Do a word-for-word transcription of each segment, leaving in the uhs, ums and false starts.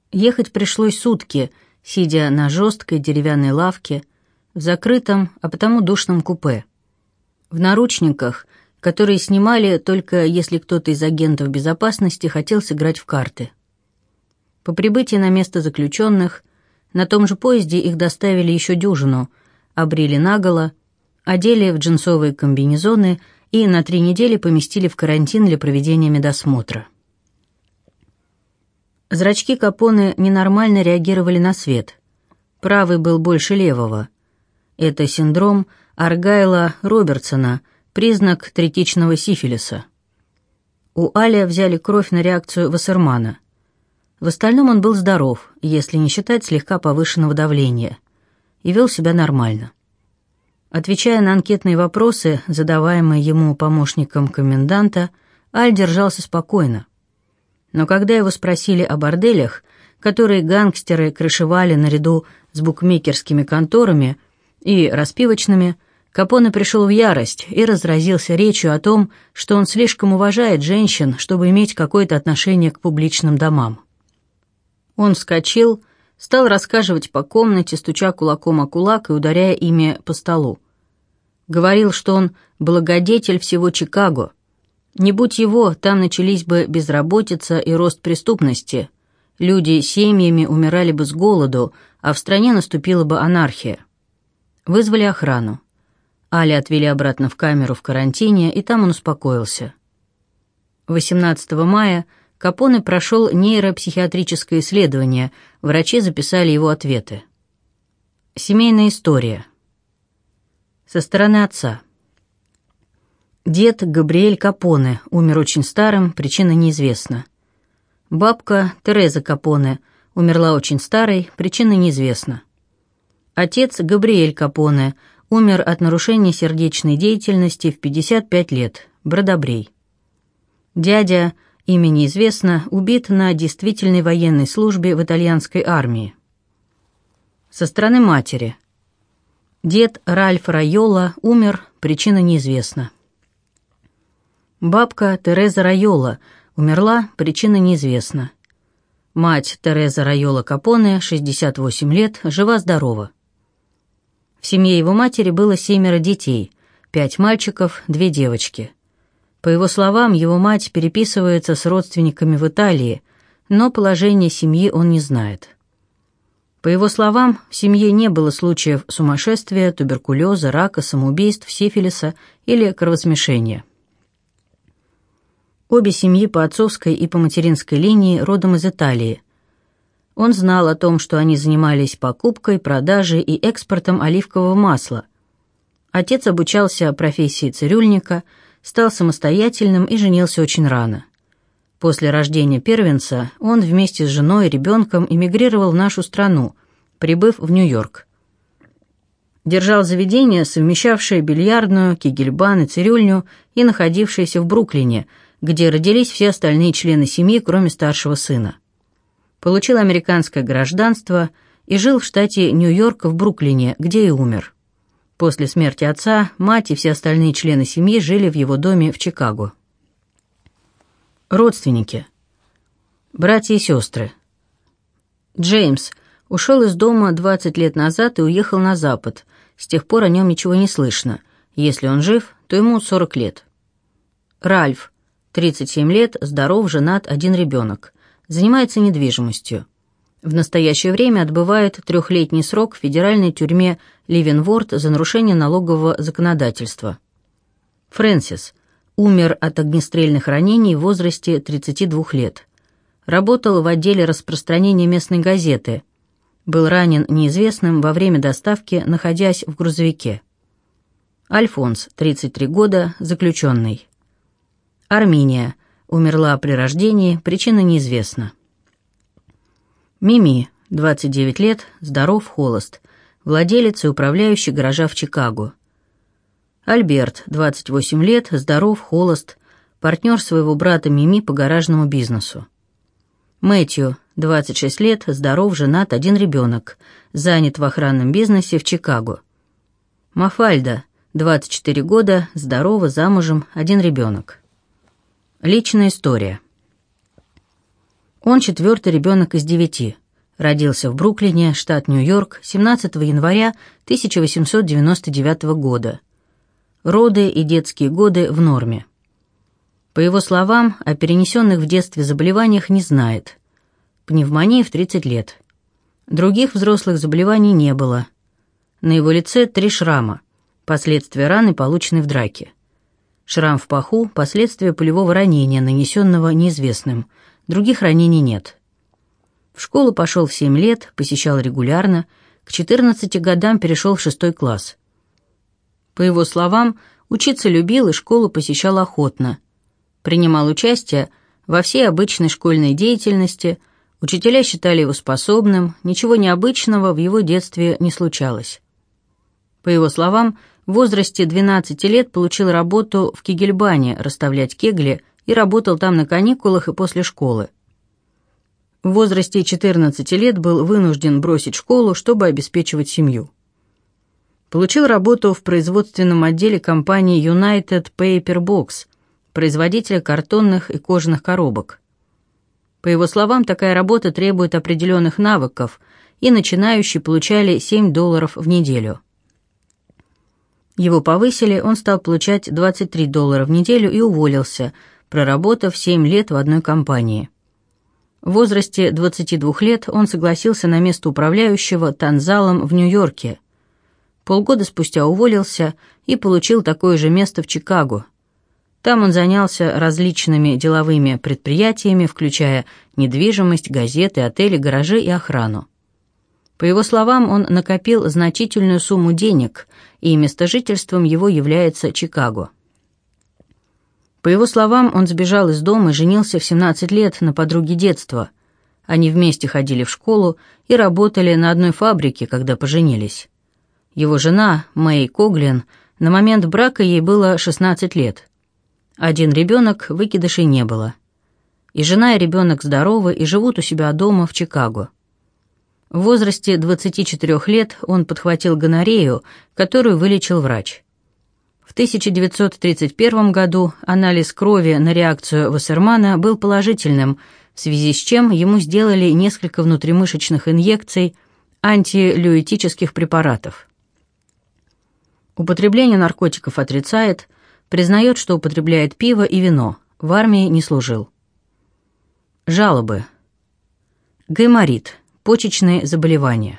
Ехать пришлось сутки, сидя на жесткой деревянной лавке, в закрытом, а потому душном купе. В наручниках, которые снимали только если кто-то из агентов безопасности хотел сыграть в карты. По прибытии на место заключенных, на том же поезде их доставили еще дюжину, обрили наголо, одели в джинсовые комбинезоны и на три недели поместили в карантин для проведения медосмотра. Зрачки Капоне ненормально реагировали на свет. Правый был больше левого. Это синдром Аргайла-Робертсона, признак третичного сифилиса. У Аля взяли кровь на реакцию Вассермана. В остальном он был здоров, если не считать слегка повышенного давления, и вел себя нормально. Отвечая на анкетные вопросы, задаваемые ему помощником коменданта, Аль держался спокойно. Но когда его спросили о борделях, которые гангстеры крышевали наряду с букмекерскими конторами и распивочными, Капоне пришел в ярость и разразился речью о том, что он слишком уважает женщин, чтобы иметь какое-то отношение к публичным домам. Он вскочил, стал рассказывать по комнате, стуча кулаком о кулак и ударяя ими по столу. Говорил, что он благодетель всего Чикаго. Не будь его, там начались бы безработица и рост преступности. Люди семьями умирали бы с голоду, а в стране наступила бы анархия. Вызвали охрану. Аля отвели обратно в камеру в карантине, и там он успокоился. восемнадцатого мая Капоне прошел нейропсихиатрическое исследование, врачи записали его ответы. Семейная история. Со стороны отца. Дед Габриэль Капоне умер очень старым, причина неизвестна. Бабка Тереза Капоне умерла очень старой, причина неизвестна. Отец Габриэль Капоне умер от нарушения сердечной деятельности в пятьдесят пять лет, бродобрей. Дядя, имя неизвестно, убит на действительной военной службе в итальянской армии. Со стороны матери. Дед Ральф Райола умер, причина неизвестна. Бабка Тереза Райола умерла, причина неизвестна. Мать Тереза Райола Капоне, шестьдесят восемь лет, жива-здорова. В семье его матери было семеро детей, пять мальчиков, две девочки. По его словам, его мать переписывается с родственниками в Италии, но положение семьи он не знает. По его словам, в семье не было случаев сумасшествия, туберкулеза, рака, самоубийств, сифилиса или кровосмешения. Обе семьи по отцовской и по материнской линии родом из Италии. Он знал о том, что они занимались покупкой, продажей и экспортом оливкового масла. Отец обучался профессии цирюльника, стал самостоятельным и женился очень рано. После рождения первенца он вместе с женой и ребенком эмигрировал в нашу страну, прибыв в Нью-Йорк. Держал заведение, совмещавшее бильярдную, кегельбан и цирюльню, и находившееся в Бруклине, где родились все остальные члены семьи, кроме старшего сына. Получил американское гражданство и жил в штате Нью-Йорк в Бруклине, где и умер. После смерти отца мать и все остальные члены семьи жили в его доме в Чикаго. Родственники. Братья и сестры. Джеймс ушел из дома двадцать лет назад и уехал на Запад. С тех пор о нем ничего не слышно. Если он жив, то ему сорок лет. Ральф, тридцать семь лет, здоров, женат, один ребенок. Занимается недвижимостью. В настоящее время отбывает трехлетний срок в федеральной тюрьме Ливенворт за нарушение налогового законодательства. Фрэнсис умер от огнестрельных ранений в возрасте тридцати двух лет. Работал в отделе распространения местной газеты. Был ранен неизвестным во время доставки, находясь в грузовике. Альфонс, тридцать три года, заключенный. Арминия умерла при рождении, причина неизвестна. Мими, двадцать девять лет, здоров, холост, владелец и управляющий гаража в Чикаго. Альберт, двадцать восемь лет, здоров, холост, партнер своего брата Мими по гаражному бизнесу. Мэтью, двадцать шесть лет, здоров, женат, один ребенок, занят в охранном бизнесе в Чикаго. Мафальда, двадцать четыре года, здорова, замужем, один ребенок. Личная история. Он четвертый ребенок из девяти. Родился в Бруклине, штат Нью-Йорк, семнадцатого января тысяча восемьсот девяносто девятого года. Роды и детские годы в норме. По его словам, о перенесенных в детстве заболеваниях не знает. Пневмония в тридцать лет. Других взрослых заболеваний не было. На его лице три шрама, последствия раны, полученной в драке. Шрам в паху – последствия пулевого ранения, нанесенного неизвестным. Других ранений нет. В школу пошел в семь лет, посещал регулярно, к четырнадцати годам перешел в шестой класс. По его словам, учиться любил и школу посещал охотно. Принимал участие во всей обычной школьной деятельности, учителя считали его способным, ничего необычного в его детстве не случалось. По его словам, в возрасте двенадцати лет получил работу в Кегельбане расставлять кегли и работал там на каникулах и после школы. В возрасте четырнадцати лет был вынужден бросить школу, чтобы обеспечивать семью. Получил работу в производственном отделе компании United Paper Box, производителя картонных и кожаных коробок. По его словам, такая работа требует определенных навыков, и начинающие получали семь долларов в неделю. Его повысили, он стал получать двадцать три доллара в неделю и уволился, проработав семь лет в одной компании. В возрасте двадцати двух лет он согласился на место управляющего танзалом в Нью-Йорке. Полгода спустя уволился и получил такое же место в Чикаго. Там он занялся различными деловыми предприятиями, включая недвижимость, газеты, отели, гаражи и охрану. По его словам, он накопил значительную сумму денег, и местожительством его является Чикаго. По его словам, он сбежал из дома и женился в семнадцать лет на подруге детства. Они вместе ходили в школу и работали на одной фабрике, когда поженились. Его жена, Мэй Коглин, на момент брака ей было шестнадцать лет. Один ребенок, выкидышей не было. И жена, и ребенок здоровы и живут у себя дома в Чикаго. В возрасте двадцати четырёх лет он подхватил гонорею, которую вылечил врач. В тысяча девятьсот тридцать первом году анализ крови на реакцию Вассермана был положительным, в связи с чем ему сделали несколько внутримышечных инъекций антилюитических препаратов. Употребление наркотиков отрицает, признает, что употребляет пиво и вино, в армии не служил. Жалобы. Гайморит, почечные заболевания.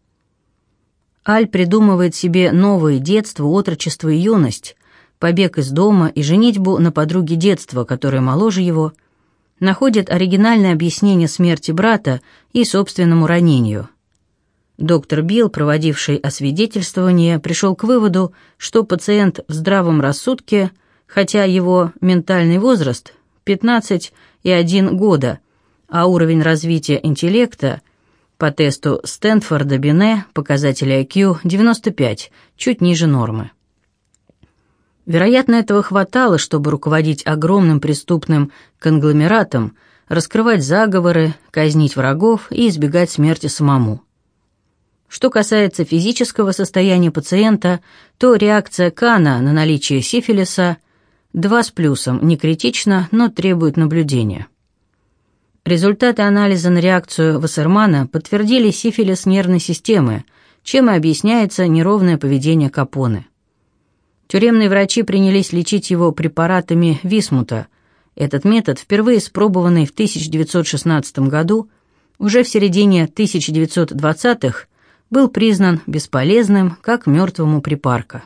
Аль придумывает себе новые детство, отрочество и юность, побег из дома и женитьбу на подруге детства, которая моложе его, находит оригинальное объяснение смерти брата и собственному ранению. Доктор Билл, проводивший освидетельствование, пришел к выводу, что пациент в здравом рассудке, хотя его ментальный возраст пятнадцать и один года, а уровень развития интеллекта по тесту Стэнфорда-Бине, показатель ай кью девяносто пять, чуть ниже нормы. Вероятно, этого хватало, чтобы руководить огромным преступным конгломератом, раскрывать заговоры, казнить врагов и избегать смерти самому. Что касается физического состояния пациента, то реакция Кана на наличие сифилиса два с плюсом, не критична, но требует наблюдения. Результаты анализа на реакцию Вассермана подтвердили сифилис нервной системы, чем и объясняется неровное поведение Капоне. Тюремные врачи принялись лечить его препаратами Висмута. Этот метод, впервые испробованный в тысяча девятьсот шестнадцатом году, уже в середине тысяча девятьсот двадцатых, был признан бесполезным, как мертвому припарка.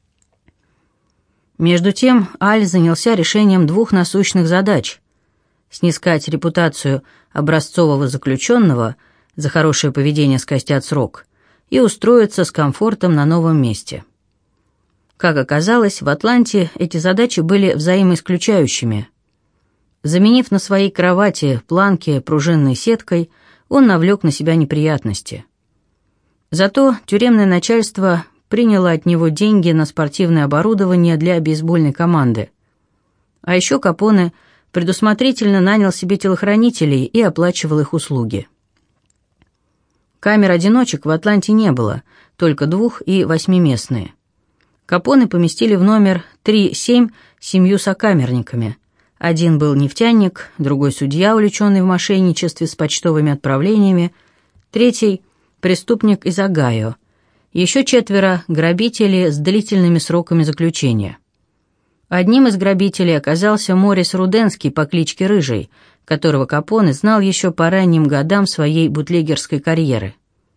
Между тем, Аль занялся решением двух насущных задач: снискать репутацию образцового заключенного, за хорошее поведение скостят срок, и устроиться с комфортом на новом месте. Как оказалось, в Атланте эти задачи были взаимоисключающими. Заменив на своей кровати планки пружинной сеткой, он навлек на себя неприятности. Зато тюремное начальство приняло от него деньги на спортивное оборудование для бейсбольной команды. А еще Капоне предусмотрительно нанял себе телохранителей и оплачивал их услуги. Камер-одиночек в Атланте не было, только двух- и восьмиместные. Капоне поместили в номер три семь с семью сокамерниками, Один был нефтяник, другой судья, увлеченный в мошенничестве с почтовыми отправлениями, третий – преступник из Огайо, еще четверо – грабители с длительными сроками заключения. Одним из грабителей оказался Морис Руденский по кличке Рыжий, которого Капоне знал еще по ранним годам своей бутлегерской карьеры.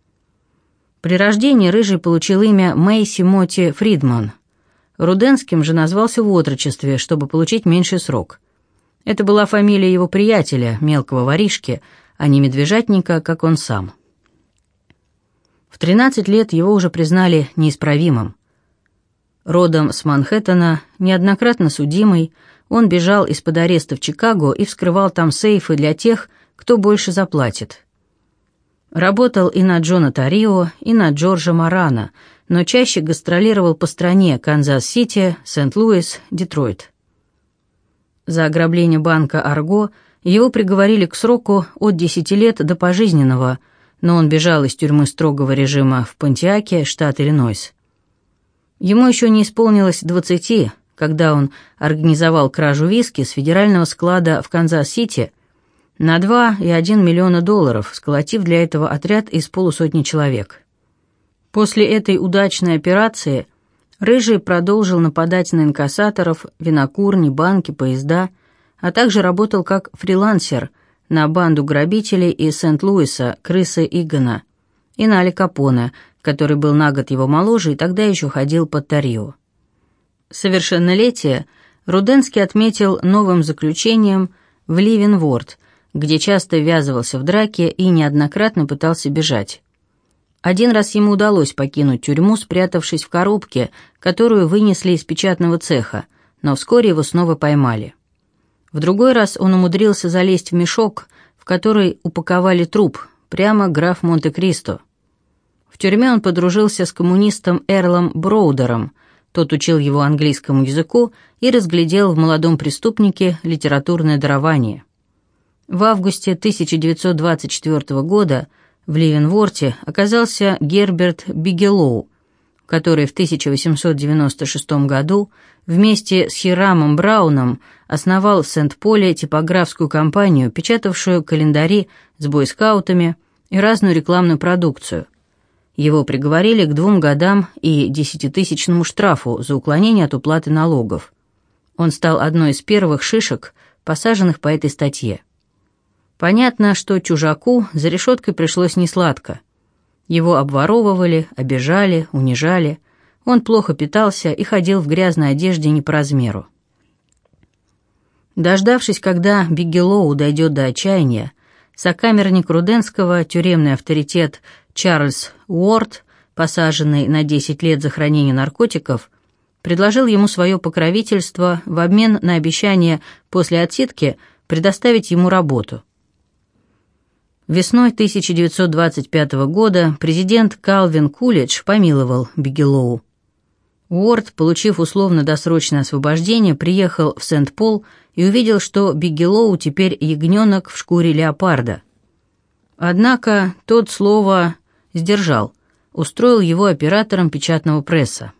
При рождении Рыжий получил имя Мэйси Моти Фридман. Руденским же назвался в отрочестве, чтобы получить меньший срок. Это была фамилия его приятеля, мелкого воришки, а не медвежатника, как он сам. В тринадцать лет его уже признали неисправимым. Родом с Манхэттена, неоднократно судимый, он бежал из-под ареста в Чикаго и вскрывал там сейфы для тех, кто больше заплатит. Работал и на Джона Тарио, и на Джорджа Морана, но чаще гастролировал по стране Канзас-Сити, Сент-Луис, Детройт. За ограбление банка «Арго» его приговорили к сроку от десяти лет до пожизненного, но он бежал из тюрьмы строгого режима в Понтиаке, штат Иллинойс. Ему еще не исполнилось двадцати, когда он организовал кражу виски с федерального склада в Канзас-Сити на два и один миллиона долларов, сколотив для этого отряд из полусотни человек. После этой удачной операции Рыжий продолжил нападать на инкассаторов, винокурни, банки, поезда, а также работал как фрилансер на банду грабителей из Сент-Луиса, Криса Игана, и на Али Капоне, который был на год его моложе и тогда еще ходил под Тарио. Совершеннолетие Руденский отметил новым заключением в Ливенворт, где часто ввязывался в драки и неоднократно пытался бежать. Один раз ему удалось покинуть тюрьму, спрятавшись в коробке, которую вынесли из печатного цеха, но вскоре его снова поймали. В другой раз он умудрился залезть в мешок, в который упаковали труп, прямо граф Монте-Кристо. В тюрьме он подружился с коммунистом Эрлом Броудером, тот учил его английскому языку и разглядел в молодом преступнике литературное дарование. В августе тысяча девятьсот двадцать четвёртого года в Ливенворте оказался Герберт Бигелоу, который в тысяча восемьсот девяносто шестом году вместе с Хирамом Брауном основал в Сент-Поле типографскую компанию, печатавшую календари с бойскаутами и разную рекламную продукцию. Его приговорили к двум годам и десятитысячному штрафу за уклонение от уплаты налогов. Он стал одной из первых шишек, посаженных по этой статье. Понятно, что чужаку за решеткой пришлось несладко. Его обворовывали, обижали, унижали. Он плохо питался и ходил в грязной одежде не по размеру. Дождавшись, когда Бигелоу дойдет до отчаяния, сокамерник Руденского, тюремный авторитет Чарльз Уорд, посаженный на десять лет за хранение наркотиков, предложил ему свое покровительство в обмен на обещание после отсидки предоставить ему работу. Весной тысяча девятьсот двадцать пятого года президент Калвин Кулидж помиловал Бигелоу. Уорд, получив условно-досрочное освобождение, приехал в Сент-Пол и увидел, что Бигелоу теперь ягненок в шкуре леопарда. Однако тот слово сдержал, устроил его оператором печатного пресса.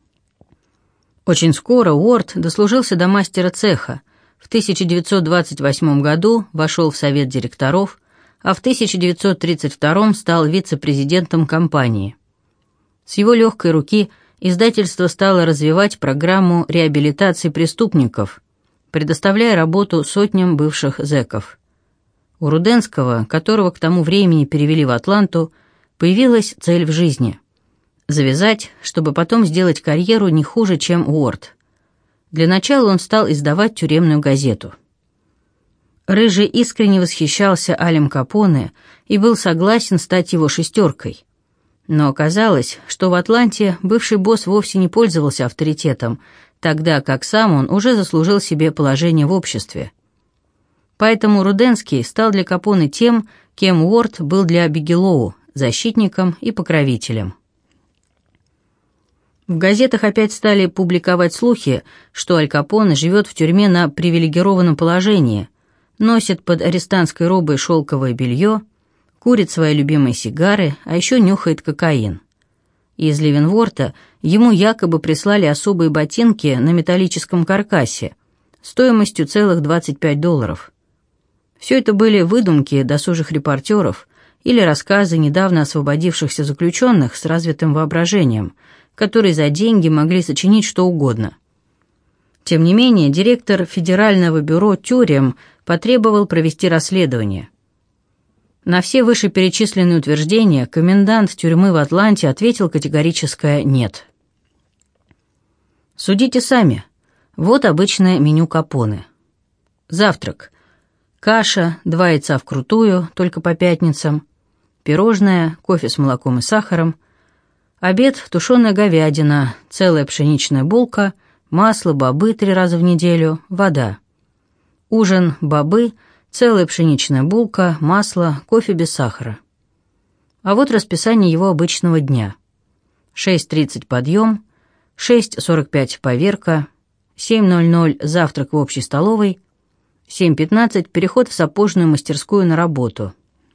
Очень скоро Уорд дослужился до мастера цеха, в тысяча девятьсот двадцать восьмом году вошел в совет директоров, а в тысяча девятьсот тридцать втором стал вице-президентом компании. С его легкой руки издательство стало развивать программу реабилитации преступников, предоставляя работу сотням бывших зэков. У Руденского, которого к тому времени перевели в Атланту, появилась цель в жизни – завязать, чтобы потом сделать карьеру не хуже, чем Уорд. Для начала он стал издавать тюремную газету. Рыжий искренне восхищался Алем Капоне и был согласен стать его шестеркой. Но оказалось, что в Атланте бывший босс вовсе не пользовался авторитетом, тогда как сам он уже заслужил себе положение в обществе. Поэтому Руденский стал для Капоне тем, кем Уорд был для Бигелоу – защитником и покровителем. В газетах опять стали публиковать слухи, что Аль Капоне живет в тюрьме на привилегированном положении, носит под арестантской робой шелковое белье, курит свои любимые сигары, а еще нюхает кокаин. Из Ливенворта ему якобы прислали особые ботинки на металлическом каркасе, стоимостью целых двадцать пять долларов. Все это были выдумки досужих репортеров или рассказы недавно освободившихся заключенных с развитым воображением, которые за деньги могли сочинить что угодно. Тем не менее, директор Федерального бюро тюрем потребовал провести расследование. На все вышеперечисленные утверждения комендант тюрьмы в Атланте ответил категорическое «нет». Судите сами. Вот обычное меню Капоне. Завтрак. Каша, два яйца вкрутую, только по пятницам. Пирожное, кофе с молоком и сахаром. Обед, тушеная говядина, целая пшеничная булка, масло, бобы три раза в неделю, вода. Ужин, бобы, целая пшеничная булка, масло, кофе без сахара. А вот расписание его обычного дня. шесть тридцать подъем, шесть сорок пять поверка, семь ноль ноль завтрак в общей столовой, семь пятнадцать переход в сапожную мастерскую на работу,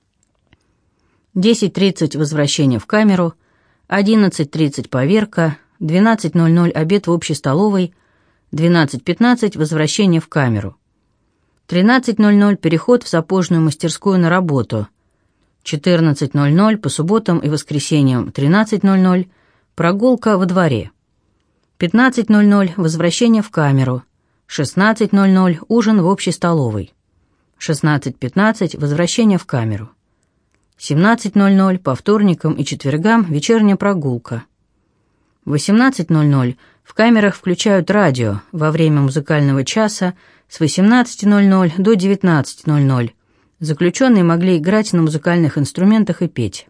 десять тридцать возвращение в камеру, одиннадцать тридцать поверка, двенадцать ноль ноль обед в общей столовой, двенадцать пятнадцать возвращение в камеру, тринадцать ноль ноль переход в сапожную мастерскую на работу, четырнадцать ноль ноль по субботам и воскресеньям, тринадцать ноль ноль прогулка во дворе, пятнадцать ноль ноль возвращение в камеру, шестнадцать ноль ноль ужин в общей столовой, шестнадцать пятнадцать возвращение в камеру, семнадцать ноль ноль по вторникам и четвергам вечерняя прогулка, восемнадцать ноль ноль в камерах включают радио во время музыкального часа с восемнадцати ноль ноль до девятнадцати ноль ноль. Заключенные могли играть на музыкальных инструментах и петь.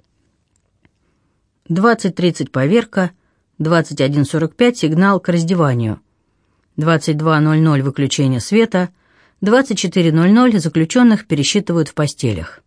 двадцать тридцать поверка, двадцать один сорок пять сигнал к раздеванию, двадцать два ноль ноль выключение света, двадцать четыре ноль ноль заключенных пересчитывают в постелях.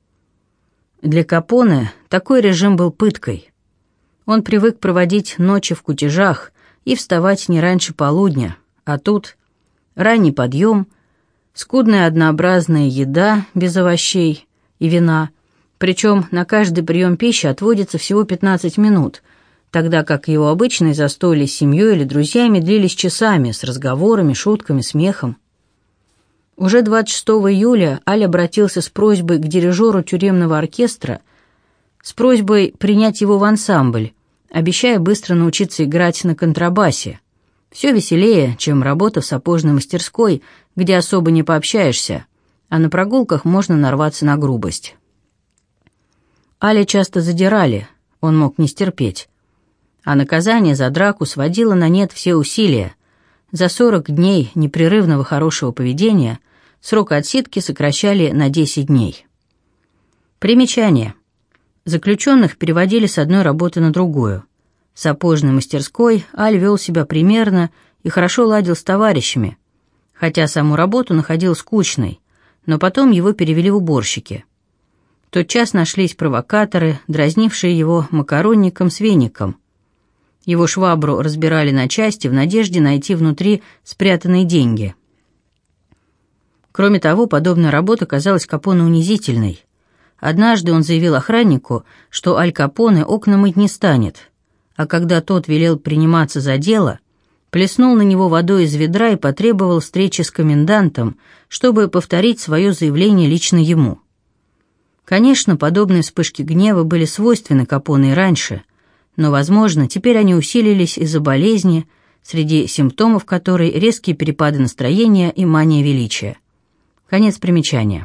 Для Капоне такой режим был пыткой. Он привык проводить ночи в кутежах и вставать не раньше полудня, а тут ранний подъем, скудная однообразная еда без овощей и вина, причем на каждый прием пищи отводится всего пятнадцать минут, тогда как его обычные застолья с семьей или друзьями длились часами с разговорами, шутками, смехом. Уже двадцать шестого июля Аль обратился с просьбой к дирижеру тюремного оркестра, с просьбой принять его в ансамбль, обещая быстро научиться играть на контрабасе. Все веселее, чем работа в сапожной мастерской, где особо не пообщаешься, а на прогулках можно нарваться на грубость. Аля часто задирали, он мог не стерпеть. А наказание за драку сводило на нет все усилия. За сорок дней непрерывного хорошего поведения срок отсидки сокращали на десять дней. Примечание. Заключенных переводили с одной работы на другую. В сапожной мастерской Аль вел себя примерно и хорошо ладил с товарищами, хотя саму работу находил скучной, но потом его перевели в уборщики. Тотчас нашлись провокаторы, дразнившие его макаронником с веником. Его швабру разбирали на части в надежде найти внутри спрятанные деньги. Кроме того, подобная работа казалась Капоне унизительной. Однажды он заявил охраннику, что Аль Капоне окна мыть не станет, а когда тот велел приниматься за дело, плеснул на него водой из ведра и потребовал встречи с комендантом, чтобы повторить свое заявление лично ему. Конечно, подобные вспышки гнева были свойственны Капоне и раньше, но, возможно, теперь они усилились из-за болезни, среди симптомов которой резкие перепады настроения и мания величия. Конец примечания.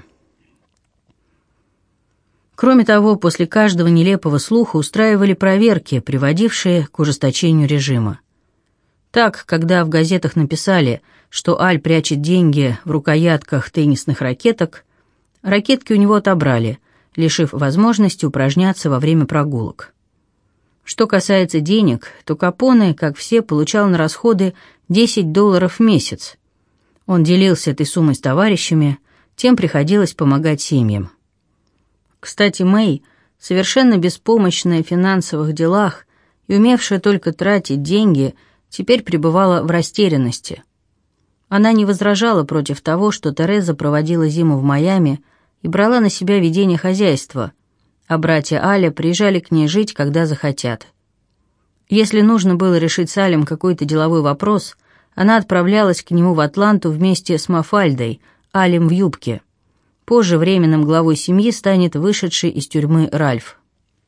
Кроме того, после каждого нелепого слуха устраивали проверки, приводившие к ужесточению режима. Так, когда в газетах написали, что Аль прячет деньги в рукоятках теннисных ракеток, ракетки у него отобрали, лишив возможности упражняться во время прогулок. Что касается денег, то Капоне, как все, получал на расходы десять долларов в месяц. Он делился этой суммой с товарищами, тем приходилось помогать семьям. Кстати, Мэй, совершенно беспомощная в финансовых делах и умевшая только тратить деньги, теперь пребывала в растерянности. Она не возражала против того, что Тереза проводила зиму в Майами и брала на себя ведение хозяйства, а братья Аля приезжали к ней жить, когда захотят. Если нужно было решить с Алем какой-то деловой вопрос, она отправлялась к нему в Атланту вместе с Мафальдой, Алем в юбке. Позже временным главой семьи станет вышедший из тюрьмы Ральф.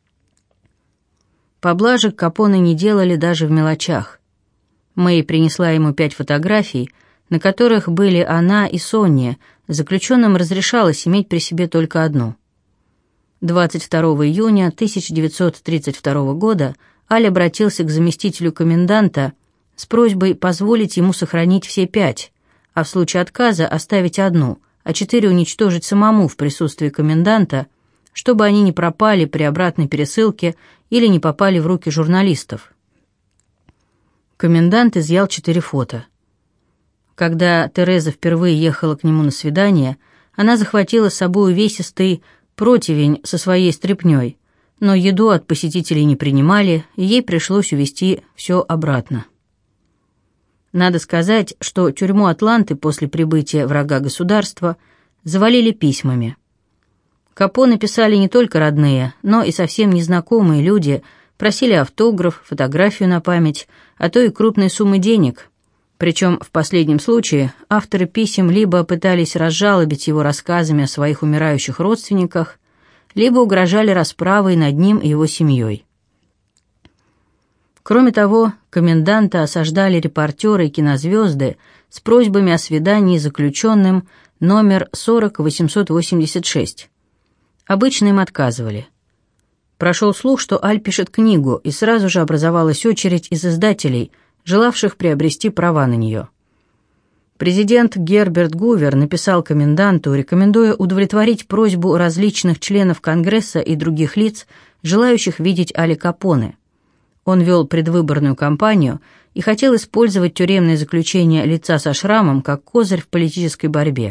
Поблажек Капоне не делали даже в мелочах. Мэй принесла ему пять фотографий, на которых были она и Сонни, заключенным разрешалось иметь при себе только одну. двадцать второго июня тысяча девятьсот тридцать второго года Аль обратился к заместителю коменданта с просьбой позволить ему сохранить все пять, а в случае отказа оставить одну, а четыре уничтожить самому в присутствии коменданта, чтобы они не пропали при обратной пересылке или не попали в руки журналистов. Комендант изъял четыре фото. Когда Тереза впервые ехала к нему на свидание, она захватила с собой увесистый противень со своей стряпнёй, но еду от посетителей не принимали, и ей пришлось увезти все обратно. Надо сказать, что тюрьму Атланты после прибытия врага государства завалили письмами. Капоне писали не только родные, но и совсем незнакомые люди, просили автограф, фотографию на память, а то и крупные суммы денег. Причем в последнем случае авторы писем либо пытались разжалобить его рассказами о своих умирающих родственниках, либо угрожали расправой над ним и его семьей. Кроме того, коменданта осаждали репортеры и кинозвезды с просьбами о свидании с заключенным номер сорок восемьсот восемьдесят шесть. Обычно им отказывали. Прошел слух, что Аль пишет книгу, и сразу же образовалась очередь из издателей, желавших приобрести права на нее. Президент Герберт Гувер написал коменданту, рекомендуя удовлетворить просьбу различных членов Конгресса и других лиц, желающих видеть Аля Капоне. Он вел предвыборную кампанию и хотел использовать тюремное заключение лица со шрамом как козырь в политической борьбе.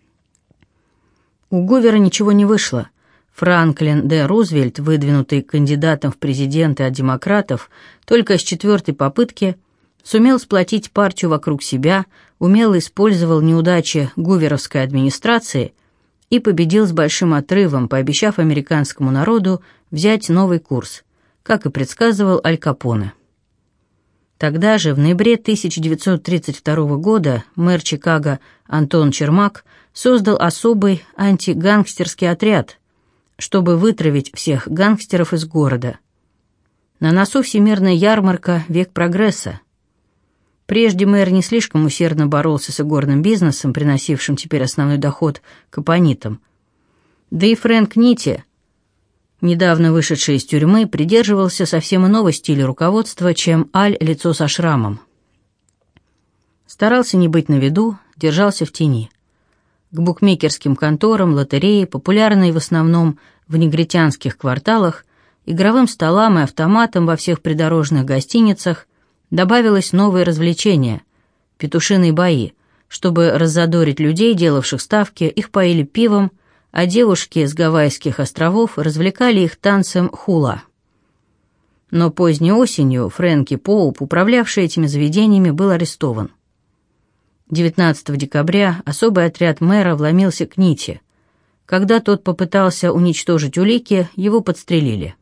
У Гувера ничего не вышло. Франклин Д. Рузвельт, выдвинутый кандидатом в президенты от демократов, только с четвертой попытки сумел сплотить партию вокруг себя, умело использовал неудачи гуверовской администрации и победил с большим отрывом, пообещав американскому народу взять новый курс, как и предсказывал Аль Капоне. Тогда же, в ноябре тысяча девятьсот тридцать второго года, мэр Чикаго Антон Чермак создал особый антигангстерский отряд, чтобы вытравить всех гангстеров из города. На носу всемирная ярмарка «Век прогресса». Прежде мэр не слишком усердно боролся с игорным бизнесом, приносившим теперь основной доход капонитам. Да и Фрэнк Нити, недавно вышедший из тюрьмы, придерживался совсем иного стиля руководства, чем Аль лицо со шрамом. Старался не быть на виду, держался в тени. К букмекерским конторам, лотереи, популярные в основном в негритянских кварталах, игровым столам и автоматам во всех придорожных гостиницах добавилось новое развлечение – петушиные бои. Чтобы раззадорить людей, делавших ставки, их поили пивом, а девушки с Гавайских островов развлекали их танцем хула. Но поздней осенью Фрэнки Поуп, управлявший этими заведениями, был арестован. девятнадцатого декабря особый отряд мэра вломился к Нити. Когда тот попытался уничтожить улики, его подстрелили.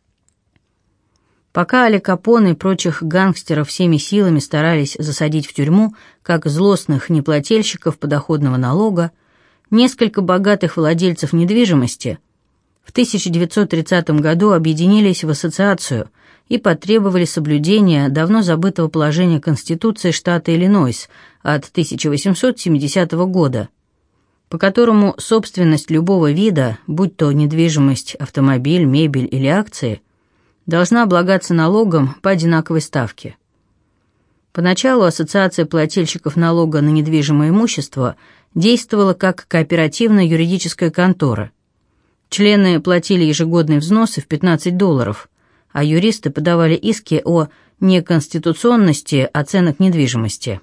Пока Аля Капоне и прочих гангстеров всеми силами старались засадить в тюрьму как злостных неплательщиков подоходного налога, несколько богатых владельцев недвижимости в тысяча девятьсот тридцатом году объединились в ассоциацию и потребовали соблюдения давно забытого положения Конституции штата Иллинойс от тысяча восемьсот семидесятого года, по которому собственность любого вида, будь то недвижимость, автомобиль, мебель или акции, должна облагаться налогом по одинаковой ставке. Поначалу Ассоциация плательщиков налога на недвижимое имущество действовала как кооперативная юридическая контора. Члены платили ежегодные взносы в пятнадцать долларов, а юристы подавали иски о неконституционности оценок недвижимости.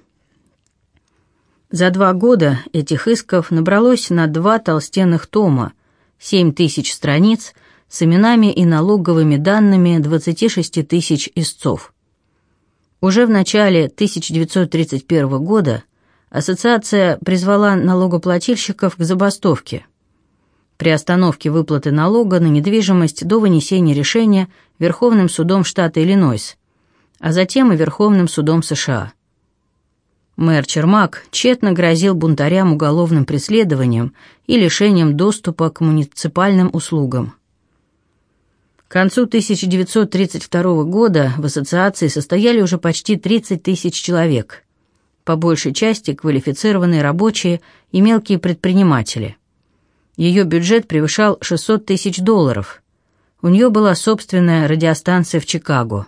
За два года этих исков набралось на два толстенных тома, семь тысяч страниц, с именами и налоговыми данными двадцати шести тысяч истцов. Уже в начале тысяча девятьсот тридцать первого года ассоциация призвала налогоплательщиков к забастовке. При остановке выплаты налога на недвижимость до вынесения решения Верховным судом штата Иллинойс, а затем и Верховным судом США. Мэр Чермак тщетно грозил бунтарям уголовным преследованием и лишением доступа к муниципальным услугам. К концу тысяча девятьсот тридцать второго года в ассоциации состояли уже почти тридцать тысяч человек, по большей части квалифицированные рабочие и мелкие предприниматели. Ее бюджет превышал шестьсот тысяч долларов. У нее была собственная радиостанция в Чикаго.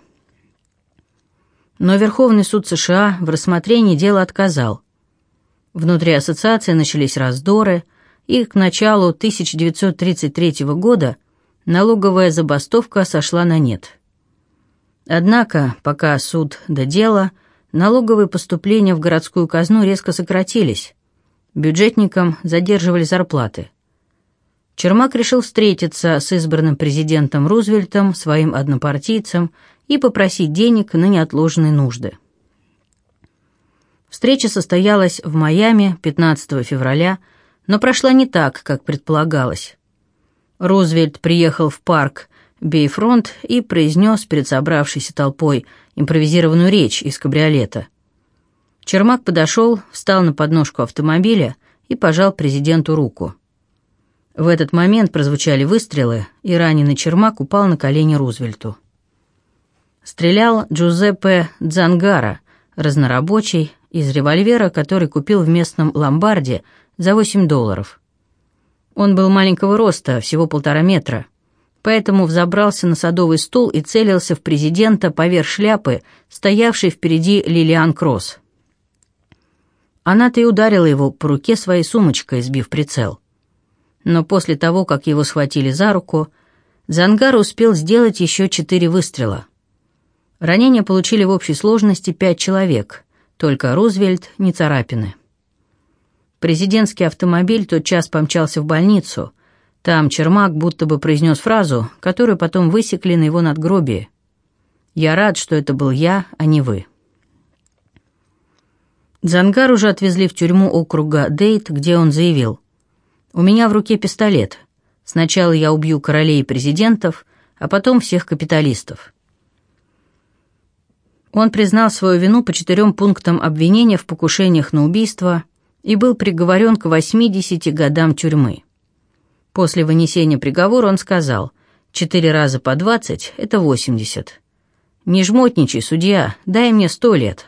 Но Верховный суд США в рассмотрении дела отказал. Внутри ассоциации начались раздоры, и к началу тысяча девятьсот тридцать третьего года налоговая забастовка сошла на нет. Однако, пока суд до дела, налоговые поступления в городскую казну резко сократились. Бюджетникам задерживали зарплаты. Чермак решил встретиться с избранным президентом Рузвельтом, своим однопартийцем, и попросить денег на неотложные нужды. Встреча состоялась в Майами пятнадцатого февраля, но прошла не так, как предполагалось. Рузвельт приехал в парк Бейфронт и произнес перед собравшейся толпой импровизированную речь из кабриолета. Чермак подошел, встал на подножку автомобиля и пожал президенту руку. В этот момент прозвучали выстрелы, и раненый Чермак упал на колени Рузвельту. Стрелял Джузеппе Дзангара, разнорабочий, из револьвера, который купил в местном ломбарде за восемь долларов. Он был маленького роста, всего полтора метра, поэтому взобрался на садовый стул и целился в президента поверх шляпы, стоявшей впереди Лилиан Кросс. Она-то и ударила его по руке своей сумочкой, сбив прицел. Но после того, как его схватили за руку, Дзангар успел сделать еще четыре выстрела. Ранения получили в общей сложности пять человек, только Рузвельт не царапины. Президентский автомобиль тотчас помчался в больницу. Там Чермак будто бы произнес фразу, которую потом высекли на его надгробии. «Я рад, что это был я, а не вы». Дзангар уже отвезли в тюрьму округа Дейт, где он заявил: «У меня в руке пистолет. Сначала я убью королей и президентов, а потом всех капиталистов». Он признал свою вину по четырем пунктам обвинения в покушениях на убийство и был приговорен к восьмидесяти годам тюрьмы. После вынесения приговора он сказал: «Четыре раза по двадцать — это восемьдесят. Не жмотничай, судья, дай мне сто лет».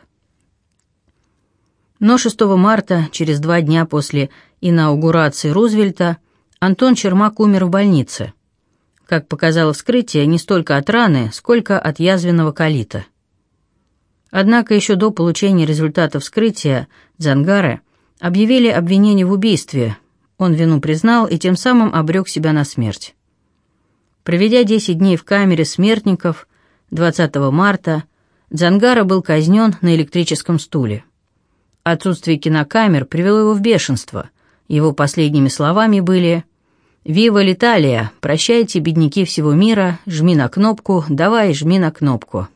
Но шестого марта, через два дня после инаугурации Рузвельта, Антон Чермак умер в больнице. Как показало вскрытие, не столько от раны, сколько от язвенного колита. Однако еще до получения результатов вскрытия Дзангара объявили обвинение в убийстве. Он вину признал и тем самым обрек себя на смерть. Проведя десять дней в камере смертников, двадцатого марта Дзангара был казнен на электрическом стуле. Отсутствие кинокамер привело его в бешенство. Его последними словами были: «Вива l'Italia! Прощайте, бедняки всего мира! Жми на кнопку! Давай, жми на кнопку!»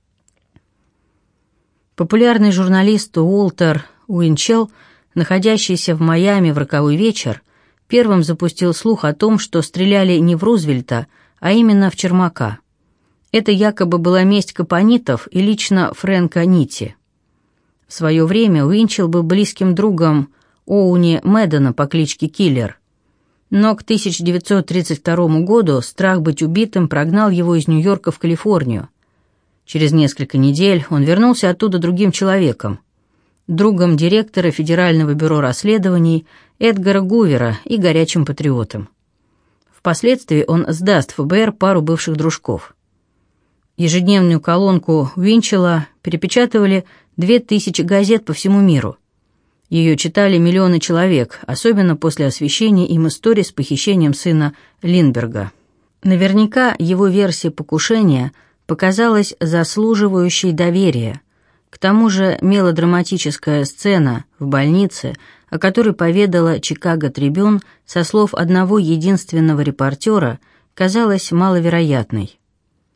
Популярный журналист Уолтер Уинчелл, находящийся в Майами в роковой вечер, первым запустил слух о том, что стреляли не в Рузвельта, а именно в Чермака. Это якобы была месть капонитов и лично Фрэнка Нитти. В свое время Уинчелл был близким другом Оуни Мэддена по кличке Киллер. Но к тысяча девятьсот тридцать второму году страх быть убитым прогнал его из Нью-Йорка в Калифорнию. Через несколько недель он вернулся оттуда другим человеком, другом директора Федерального бюро расследований Эдгара Гувера и горячим патриотом. Впоследствии он сдаст ФБР пару бывших дружков. Ежедневную колонку Уинчелла перепечатывали две тысячи газет по всему миру. Ее читали миллионы человек, особенно после освещения им истории с похищением сына Линдберга. Наверняка его версия покушения показалась заслуживающей доверия. К тому же мелодраматическая сцена в больнице, о которой поведала Чикаго Трибюн со слов одного единственного репортера, казалась маловероятной.